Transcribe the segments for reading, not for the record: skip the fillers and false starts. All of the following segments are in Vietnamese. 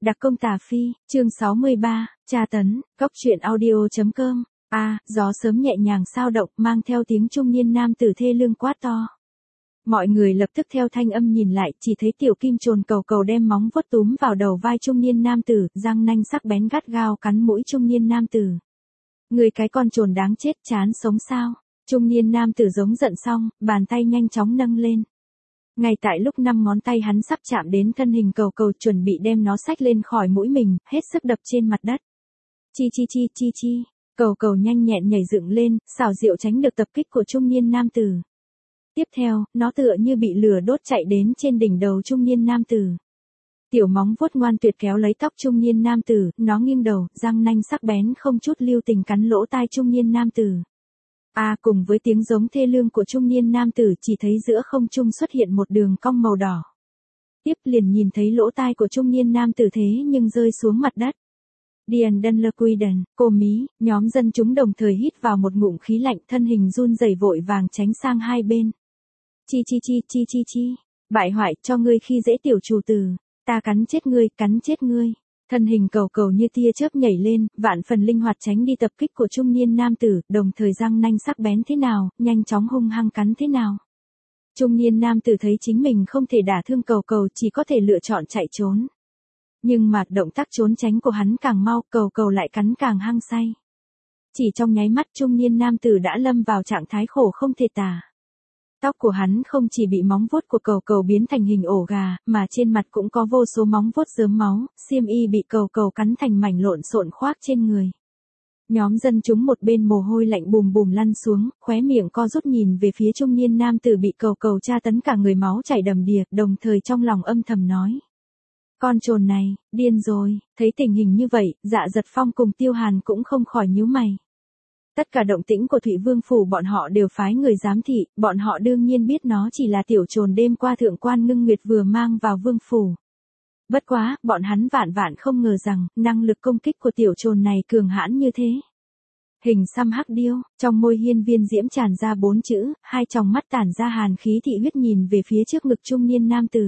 Đặc công Tà Phi, chương 63, tra tấn, cóc truyện audio.com. Gió sớm nhẹ nhàng xao động, mang theo tiếng trung niên nam tử thê lương quát to. Mọi người lập tức theo thanh âm nhìn lại, chỉ thấy tiểu kim trồn cầu cầu đem móng vuốt túm vào đầu vai trung niên nam tử, răng nanh sắc bén gắt gao cắn mũi trung niên nam tử. Người cái con trồn đáng chết, chán sống sao? Trung niên nam tử giống giận xong, bàn tay nhanh chóng nâng lên. Ngay tại lúc 5 ngón tay hắn sắp chạm đến thân hình cầu cầu, chuẩn bị đem nó xách lên khỏi mũi mình, hết sức đập trên mặt đất. Chi. Cầu cầu nhanh nhẹn nhảy dựng lên, xảo diệu tránh được tập kích của trung niên nam tử. Tiếp theo, nó tựa như bị lửa đốt chạy đến trên đỉnh đầu trung niên nam tử. Tiểu móng vuốt ngoan tuyệt kéo lấy tóc trung niên nam tử, nó nghiêng đầu, răng nanh sắc bén không chút lưu tình cắn lỗ tai trung niên nam tử. Cùng với tiếng giống thê lương của trung niên nam tử, chỉ thấy giữa không trung xuất hiện một đường cong màu đỏ. Tiếp liền nhìn thấy lỗ tai của trung niên nam tử thế nhưng rơi xuống mặt đất. Điền Đân Lơ Quy Đần, cô Mí, nhóm dân chúng đồng thời hít vào một ngụm khí lạnh, thân hình run rẩy vội vàng tránh sang hai bên. Chi. Bại hoại, cho ngươi khi dễ tiểu chủ tử, ta cắn chết ngươi. Thân hình cầu cầu như tia chớp nhảy lên, vạn phần linh hoạt tránh đi tập kích của trung niên nam tử, đồng thời răng nanh sắc bén thế nào, nhanh chóng hung hăng cắn thế nào. Trung niên nam tử thấy chính mình không thể đả thương cầu cầu, chỉ có thể lựa chọn chạy trốn. Nhưng mà động tác trốn tránh của hắn càng mau, cầu cầu lại cắn càng hăng say. Chỉ trong nháy mắt trung niên nam tử đã lâm vào trạng thái khổ không thể tả. Tóc của hắn không chỉ bị móng vuốt của cầu cầu biến thành hình ổ gà, mà trên mặt cũng có vô số móng vuốt rớm máu, xiêm y bị cầu cầu cắn thành mảnh lộn xộn khoác trên người. Nhóm dân chúng một bên mồ hôi lạnh bùm bùm lăn xuống, khóe miệng co rút nhìn về phía trung niên nam tử bị cầu cầu tra tấn cả người máu chảy đầm đìa, đồng thời trong lòng âm thầm nói. Con trồn này, điên rồi. Thấy tình hình như vậy, Dạ Dật Phong cùng Tiêu Hàn cũng không khỏi nhíu mày. Tất cả động tĩnh của Thụy Vương phủ bọn họ đều phái người giám thị, bọn họ đương nhiên biết nó chỉ là tiểu trồn đêm qua thượng quan Ngưng Nguyệt vừa mang vào vương phủ. Bất quá, bọn hắn vạn không ngờ rằng, năng lực công kích của tiểu trồn này cường hãn như thế. Hình xăm hắc điêu, trong môi hiên viên diễm tràn ra 4 chữ, hai tròng mắt tản ra hàn khí thị huyết nhìn về phía trước ngực trung niên nam tử.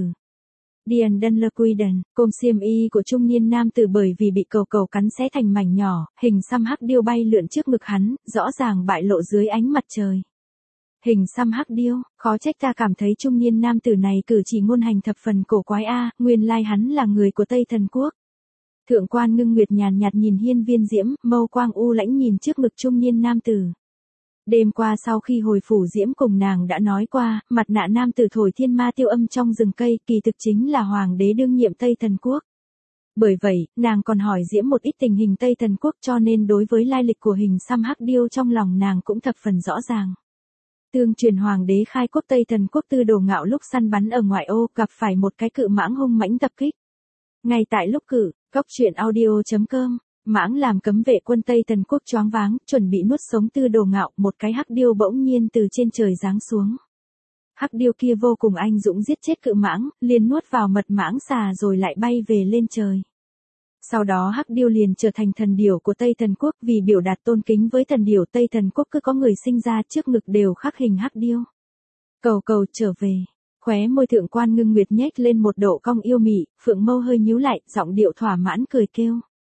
Điền Đân Lơ Quy Đần, côm xiêm y của trung niên nam tử bởi vì bị cầu cầu cắn xé thành mảnh nhỏ, hình xăm hắc điêu bay lượn trước ngực hắn, rõ ràng bại lộ dưới ánh mặt trời. Hình xăm hắc điêu, khó trách ta cảm thấy trung niên nam tử này cử chỉ ngôn hành thập phần cổ quái nguyên lai hắn là người của Tây Thần Quốc. Thượng quan Ngưng Nguyệt nhàn nhạt nhìn hiên viên diễm, mâu quang u lãnh nhìn trước ngực trung niên nam tử. Đêm qua sau khi hồi phủ diễm cùng nàng đã nói qua, mặt nạ nam tử thổi thiên ma tiêu âm trong rừng cây kỳ thực chính là hoàng đế đương nhiệm Tây Thần Quốc. Bởi vậy, nàng còn hỏi diễm một ít tình hình Tây Thần Quốc cho nên đối với lai lịch của hình xăm hắc điêu trong lòng nàng cũng thập phần rõ ràng. Tương truyền hoàng đế khai quốc Tây Thần Quốc Tư Đồ Ngạo lúc săn bắn ở ngoại ô gặp phải một cái cự mãng hung mãnh tập kích. Ngay tại lúc cóc truyện audio.com. Mãng làm cấm vệ quân Tây Tần Quốc choáng váng, chuẩn bị nuốt sống Tư Đồ Ngạo, một cái hắc điêu bỗng nhiên từ trên trời giáng xuống. Hắc điêu kia vô cùng anh dũng giết chết cự mãng, liền nuốt vào mật mãng xà rồi lại bay về lên trời. Sau đó hắc điêu liền trở thành thần điểu của Tây Tần Quốc, vì biểu đạt tôn kính với thần điểu Tây Tần Quốc cứ có người sinh ra trước ngực đều khắc hình hắc điêu. Cầu cầu trở về. Khóe môi thượng quan Ngưng Nguyệt nhếch lên một độ cong yêu mị, phượng mâu hơi nhíu lại, giọng điệu thỏa mãn cười kêu.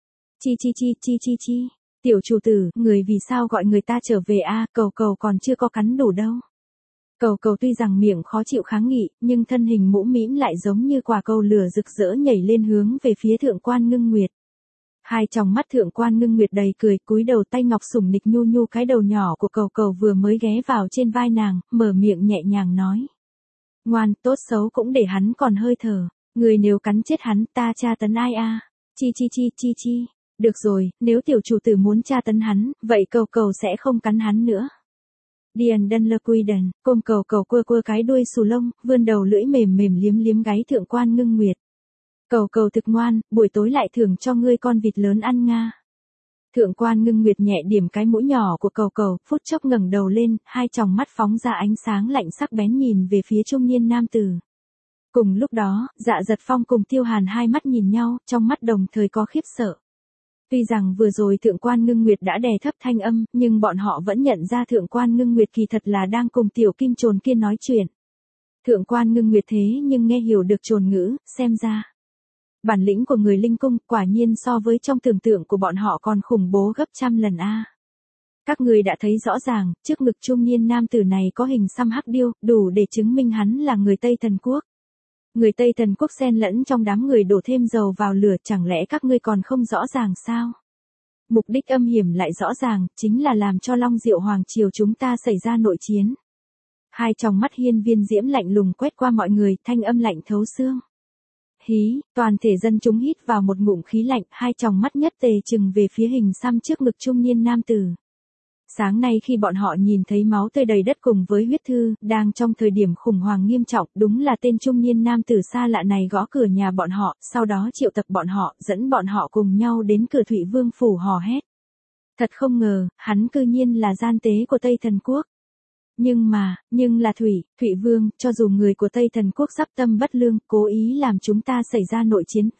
Chi. Tiểu chủ tử, người vì sao gọi người ta trở về cầu cầu còn chưa có cắn đủ đâu. Cầu cầu tuy rằng miệng khó chịu kháng nghị, nhưng thân hình mũm mĩm lại giống như quả cầu lửa rực rỡ nhảy lên hướng về phía thượng quan Ngưng Nguyệt. Hai tròng mắt thượng quan Ngưng Nguyệt đầy cười, cúi đầu tay ngọc sủng nịch nhu nhu cái đầu nhỏ của cầu cầu vừa mới ghé vào trên vai nàng, mở miệng nhẹ nhàng nói. Ngoan, tốt xấu cũng để hắn còn hơi thở, người nếu cắn chết hắn ta tra tấn ai Chi. Được rồi, nếu tiểu chủ tử muốn tra tấn hắn, vậy cầu cầu sẽ không cắn hắn nữa. Điền Đân Lơ Quy Đần, côm cầu cầu cua cái đuôi xù lông, vươn đầu lưỡi mềm liếm gáy thượng quan Ngưng Nguyệt. Cầu cầu thực ngoan, buổi tối lại thưởng cho ngươi con vịt lớn ăn nga. Thượng quan Ngưng Nguyệt nhẹ điểm cái mũi nhỏ của cầu cầu, phút chốc ngẩng đầu lên, hai tròng mắt phóng ra ánh sáng lạnh sắc bén nhìn về phía trung niên nam tử. Cùng lúc đó, Dạ Dật Phong cùng Tiêu Hàn hai mắt nhìn nhau, trong mắt đồng thời có khiếp sợ. Tuy rằng vừa rồi thượng quan Ngưng Nguyệt đã đè thấp thanh âm, nhưng bọn họ vẫn nhận ra thượng quan Ngưng Nguyệt kỳ thật là đang cùng tiểu kim trồn kia nói chuyện. Thượng quan Ngưng Nguyệt thế nhưng nghe hiểu được trồn ngữ, xem ra. Bản lĩnh của người linh cung quả nhiên so với trong tưởng tượng của bọn họ còn khủng bố gấp trăm lần a. Các người đã thấy rõ ràng, trước ngực trung niên nam tử này có hình xăm hắc điêu, đủ để chứng minh hắn là người Tây Thần Quốc. Người Tây Thần Quốc xen lẫn trong đám người đổ thêm dầu vào lửa, chẳng lẽ các ngươi còn không rõ ràng sao? Mục đích âm hiểm lại rõ ràng, chính là làm cho Long Diệu Hoàng Triều chúng ta xảy ra nội chiến. Hai tròng mắt Hiên Viên Diễm lạnh lùng quét qua mọi người, thanh âm lạnh thấu xương. Hí, toàn thể dân chúng hít vào một ngụm khí lạnh, hai tròng mắt nhất tề trừng về phía hình xăm trước ngực trung niên nam tử. Sáng nay khi bọn họ nhìn thấy máu tươi đầy đất cùng với huyết thư, đang trong thời điểm khủng hoảng nghiêm trọng, đúng là tên trung niên nam tử xa lạ này gõ cửa nhà bọn họ, sau đó triệu tập bọn họ, dẫn bọn họ cùng nhau đến cửa Thụy Vương phủ hò hét. Thật không ngờ, hắn cư nhiên là gian tế của Tây Thần Quốc. Nhưng là Thụy Vương, cho dù người của Tây Thần Quốc sắp tâm bất lương, cố ý làm chúng ta xảy ra nội chiến,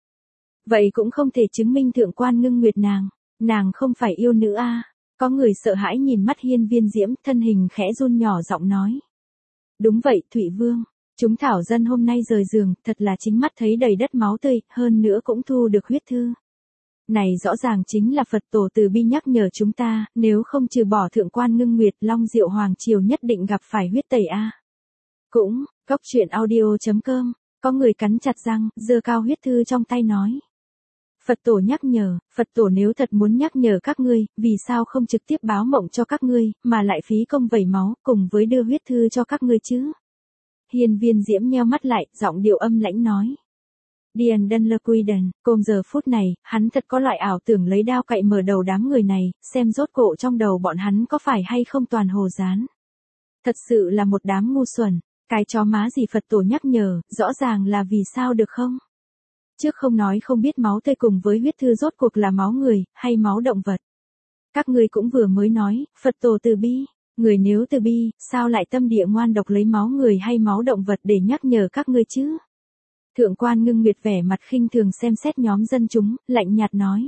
vậy cũng không thể chứng minh thượng quan Ngưng Nguyệt nàng không phải yêu nữ a. Có người sợ hãi nhìn mắt Hiên Viên Diễm, thân hình khẽ run nhỏ giọng nói. Đúng vậy, Thụy Vương, chúng thảo dân hôm nay rời giường, thật là chính mắt thấy đầy đất máu tươi, hơn nữa cũng thu được huyết thư. Này rõ ràng chính là Phật tổ từ bi nhắc nhở chúng ta, nếu không trừ bỏ thượng quan Ngưng Nguyệt, Long Diệu Hoàng Triều nhất định gặp phải huyết tẩy a. Cũng, coctruyện.audio.com, có người cắn chặt răng, giơ cao huyết thư trong tay nói. Phật tổ nhắc nhở, Phật tổ nếu thật muốn nhắc nhở các ngươi, vì sao không trực tiếp báo mộng cho các ngươi, mà lại phí công vẩy máu, cùng với đưa huyết thư cho các ngươi chứ? Hiên Viên Diễm nheo mắt lại, giọng điệu âm lãnh nói. Điền Đân Lơ Quy Đần, cùng giờ phút này, hắn thật có loại ảo tưởng lấy đao cạy mở đầu đám người này, xem rốt cổ trong đầu bọn hắn có phải hay không toàn hồ dán. Thật sự là một đám ngu xuẩn, cái chó má gì Phật tổ nhắc nhở, rõ ràng là vì sao được không? Trước không nói không biết máu tươi cùng với huyết thư rốt cuộc là máu người, hay máu động vật. Các ngươi cũng vừa mới nói, Phật tổ từ bi, người nếu từ bi, sao lại tâm địa ngoan độc lấy máu người hay máu động vật để nhắc nhở các ngươi chứ? Thượng quan Ngưng Nguyệt vẻ mặt khinh thường xem xét nhóm dân chúng, lạnh nhạt nói.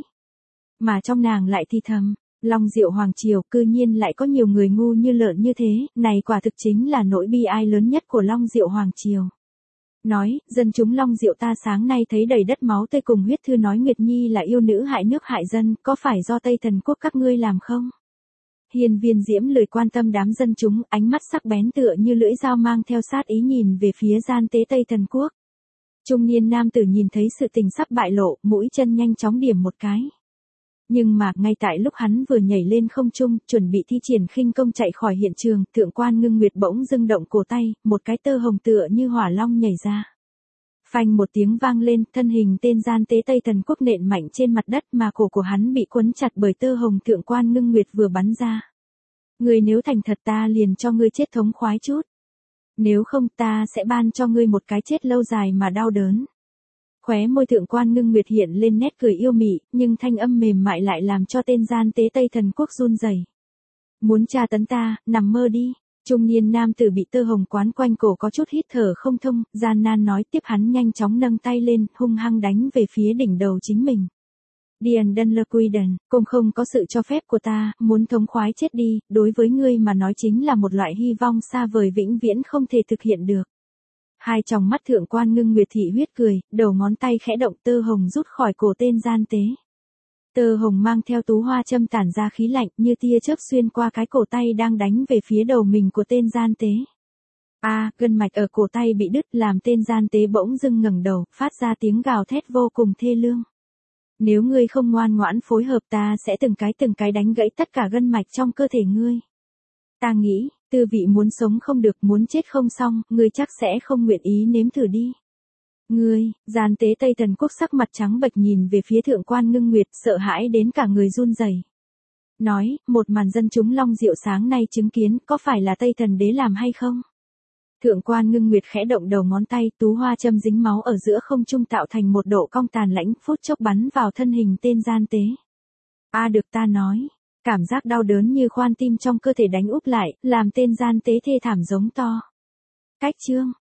Mà trong nàng lại thì thầm, Long Diệu Hoàng Triều cư nhiên lại có nhiều người ngu như lợn như thế, này quả thực chính là nỗi bi ai lớn nhất của Long Diệu Hoàng Triều. Nói, dân chúng Long Diệu ta sáng nay thấy đầy đất máu tươi cùng huyết thư nói Nguyệt Nhi là yêu nữ hại nước hại dân, có phải do Tây Thần Quốc các ngươi làm không? Hiên Viên Diễm lười quan tâm đám dân chúng, ánh mắt sắc bén tựa như lưỡi dao mang theo sát ý nhìn về phía gian tế Tây Thần Quốc. Trung niên nam tử nhìn thấy sự tình sắp bại lộ, mũi chân nhanh chóng điểm một cái. Nhưng mà, ngay tại lúc hắn vừa nhảy lên không trung, chuẩn bị thi triển khinh công chạy khỏi hiện trường, thượng quan Ngưng Nguyệt bỗng dưng động cổ tay, một cái tơ hồng tựa như hỏa long nhảy ra. Phanh một tiếng vang lên, thân hình tên gian tế Tây Thần Quốc nện mạnh trên mặt đất mà cổ của hắn bị quấn chặt bởi tơ hồng thượng quan Ngưng Nguyệt vừa bắn ra. Ngươi nếu thành thật ta liền cho ngươi chết thống khoái chút. Nếu không ta sẽ ban cho ngươi một cái chết lâu dài mà đau đớn. Khóe môi thượng quan Ngưng Nguyệt hiện lên nét cười yêu mị, nhưng thanh âm mềm mại lại làm cho tên gian tế Tây Thần Quốc run rẩy. Muốn tra tấn ta, nằm mơ đi. Trung niên nam tử bị tơ hồng quán quanh cổ có chút hít thở không thông, gian nan nói tiếp hắn nhanh chóng nâng tay lên, hung hăng đánh về phía đỉnh đầu chính mình. Điền Đân Lơ Quy Đần, cùng không có sự cho phép của ta, muốn thống khoái chết đi, đối với ngươi mà nói chính là một loại hy vọng xa vời vĩnh viễn không thể thực hiện được. Hai tròng mắt thượng quan Ngưng Nguyệt thị huyết cười, đầu ngón tay khẽ động tơ hồng rút khỏi cổ tên gian tế. Tơ hồng mang theo tú hoa châm tản ra khí lạnh như tia chớp xuyên qua cái cổ tay đang đánh về phía đầu mình của tên gian tế. Gân mạch ở cổ tay bị đứt làm tên gian tế bỗng dưng ngẩng đầu, phát ra tiếng gào thét vô cùng thê lương. Nếu ngươi không ngoan ngoãn phối hợp ta sẽ từng cái đánh gãy tất cả gân mạch trong cơ thể ngươi. Ta nghĩ, tư vị muốn sống không được muốn chết không xong, ngươi chắc sẽ không nguyện ý nếm thử đi. Ngươi, gian tế Tây Thần Quốc sắc mặt trắng bệch nhìn về phía thượng quan Ngưng Nguyệt, sợ hãi đến cả người run rẩy. Nói, một màn dân chúng Long Diệu sáng nay chứng kiến, có phải là Tây Thần Đế làm hay không? Thượng quan Ngưng Nguyệt khẽ động đầu ngón tay, tú hoa châm dính máu ở giữa không trung tạo thành một độ cong tàn lãnh, phút chốc bắn vào thân hình tên gian tế. Được ta nói, cảm giác đau đớn như khoan tim trong cơ thể đánh úp lại, làm tên gian tế thê thảm giống to. Cách chương